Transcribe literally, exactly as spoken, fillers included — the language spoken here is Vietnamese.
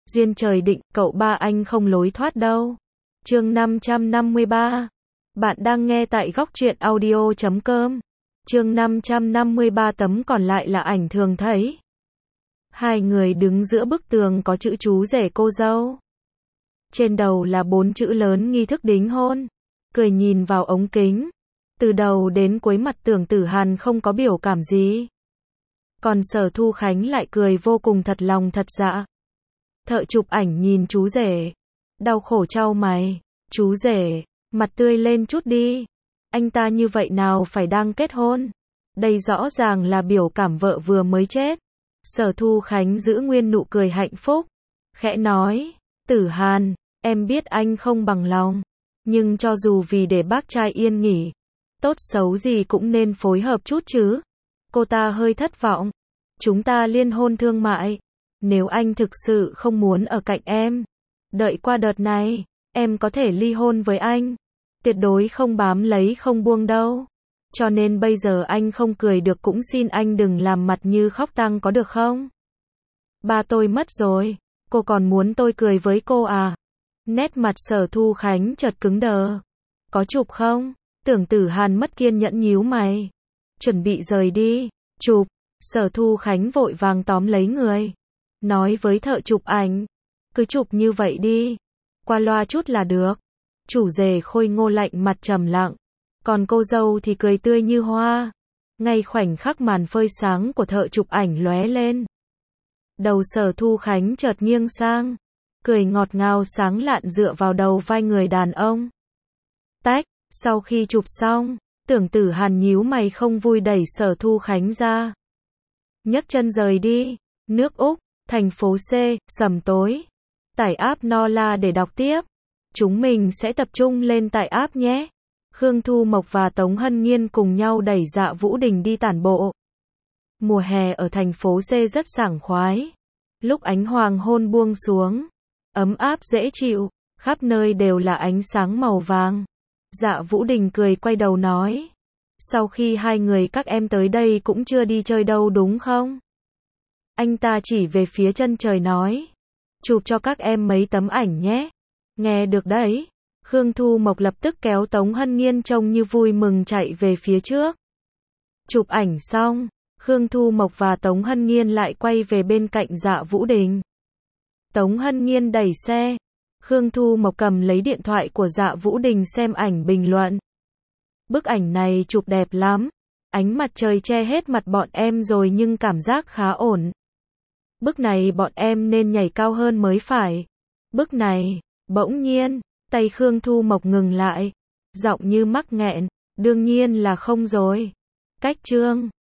Duyên trời định, cậu ba anh không lối thoát đâu. Chương năm trăm năm mươi ba. Bạn đang nghe tại góc truyện audio chấm com. Chương năm trăm năm mươi ba, tấm còn lại là ảnh thường thấy. Hai người đứng giữa bức tường có chữ chú rể cô dâu. Trên đầu là bốn chữ lớn nghi thức đính hôn. Cười nhìn vào ống kính. Từ đầu đến cuối mặt Tưởng Tử Hàn không có biểu cảm gì. Còn Sở Thu Khánh lại cười vô cùng thật lòng thật dạ. Thợ chụp ảnh nhìn chú rể. Đau khổ chau mày. Chú rể, mặt tươi lên chút đi. Anh ta như vậy nào phải đang kết hôn. Đây rõ ràng là biểu cảm vợ vừa mới chết. Sở Thu Khánh giữ nguyên nụ cười hạnh phúc. Khẽ nói, Tử Hàn, em biết anh không bằng lòng. Nhưng cho dù vì để bác trai yên nghỉ, tốt xấu gì cũng nên phối hợp chút chứ. Cô ta hơi thất vọng. Chúng ta liên hôn thương mại. Nếu anh thực sự không muốn ở cạnh em, đợi qua đợt này, em có thể ly hôn với anh. Tuyệt đối không bám lấy không buông đâu. Cho nên bây giờ anh không cười được cũng xin anh đừng làm mặt như khóc tang có được không? Ba tôi mất rồi, cô còn muốn tôi cười với cô à? Nét mặt Sở Thu Khánh chợt cứng đờ. Có chụp không? Tưởng Tử Hàn mất kiên nhẫn nhíu mày. Chuẩn bị rời đi. Chụp. Sở Thu Khánh vội vàng tóm lấy người. Nói với thợ chụp ảnh. Cứ chụp như vậy đi. Qua loa chút là được. Chủ rể khôi ngô lạnh mặt trầm lặng. Còn cô dâu thì cười tươi như hoa. Ngay khoảnh khắc màn phơi sáng của thợ chụp ảnh lóe lên. Đầu Sở Thu Khánh chợt nghiêng sang. Cười ngọt ngào sáng lạn dựa vào đầu vai người đàn ông. Tách, sau khi chụp xong, Tưởng Tử Hàn nhíu mày không vui đẩy Sở Thu Khánh ra. Nhấc chân rời đi. Nước Úc, thành phố C, sầm tối. Tải app Nola để đọc tiếp. Chúng mình sẽ tập trung lên tại app nhé. Khương Thu Mộc và Tống Hân Nhiên cùng nhau đẩy Dạ Vũ Đình đi tản bộ. Mùa hè ở thành phố C rất sảng khoái. Lúc ánh hoàng hôn buông xuống, ấm áp dễ chịu, khắp nơi đều là ánh sáng màu vàng. Dạ Vũ Đình cười quay đầu nói. Sau khi hai người các em tới đây cũng chưa đi chơi đâu đúng không? Anh ta chỉ về phía chân trời nói. Chụp cho các em mấy tấm ảnh nhé. Nghe được đấy. Khương Thu Mộc lập tức kéo Tống Hân Nhiên trông như vui mừng chạy về phía trước. Chụp ảnh xong, Khương Thu Mộc và Tống Hân Nhiên lại quay về bên cạnh Dạ Vũ Đình. Tống Hân Nhiên đẩy xe. Khương Thu Mộc cầm lấy điện thoại của Dạ Vũ Đình xem ảnh bình luận. Bức ảnh này chụp đẹp lắm. Ánh mặt trời che hết mặt bọn em rồi nhưng cảm giác khá ổn. Bức này bọn em nên nhảy cao hơn mới phải. Bức này, bỗng nhiên, tay Khương Thu Mộc ngừng lại. Giọng như mắc nghẹn, đương nhiên là không rồi. Cách chương